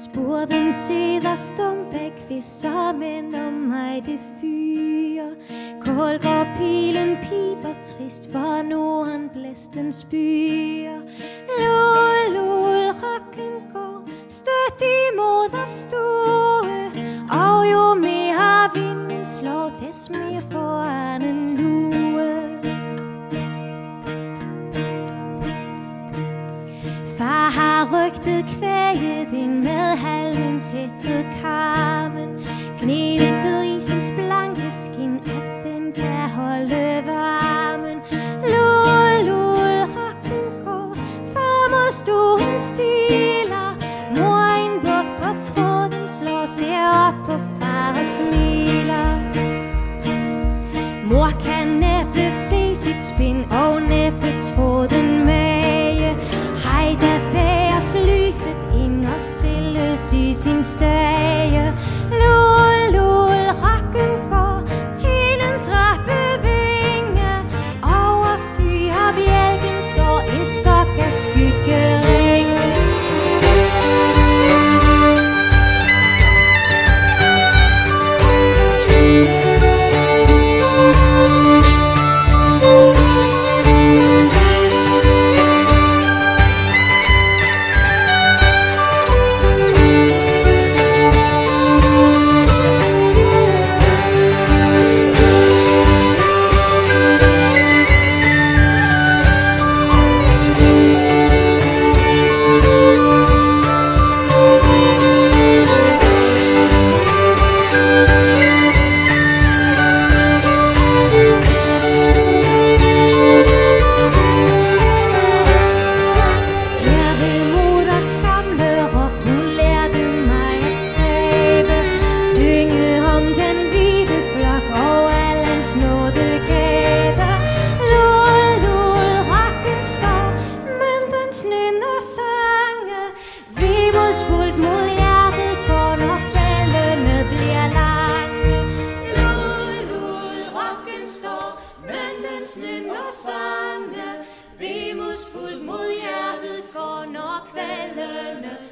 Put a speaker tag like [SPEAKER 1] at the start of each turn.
[SPEAKER 1] Spurven sidder stum bag kvisser, men om mig det fyrer. Kold går pilen, piber trist, for Norden blæsten spyer. Lul, lul, rocken går stødt imod at stue, og jo mere vinden slår, des mere foran en lue. Far har rygtet kvæget ind med halmen tættet karmen, gnedet grisens blanke skin, at den kan holde varmen. Lul, lul, rocken går, far mod stuen stiler, mor en bugt på tråden slår, ser op på far og smiler. Mor kan næppe se sit spind og næppe tråden mage. Hej, der bæres lyset ind og stilles i sin stage. Lul, lul, rocken går, tidens rappe vinge, overfyrer bjælken så en skok af skyggeringe. Vemodsfuldt mod hjertet går, når kvaldene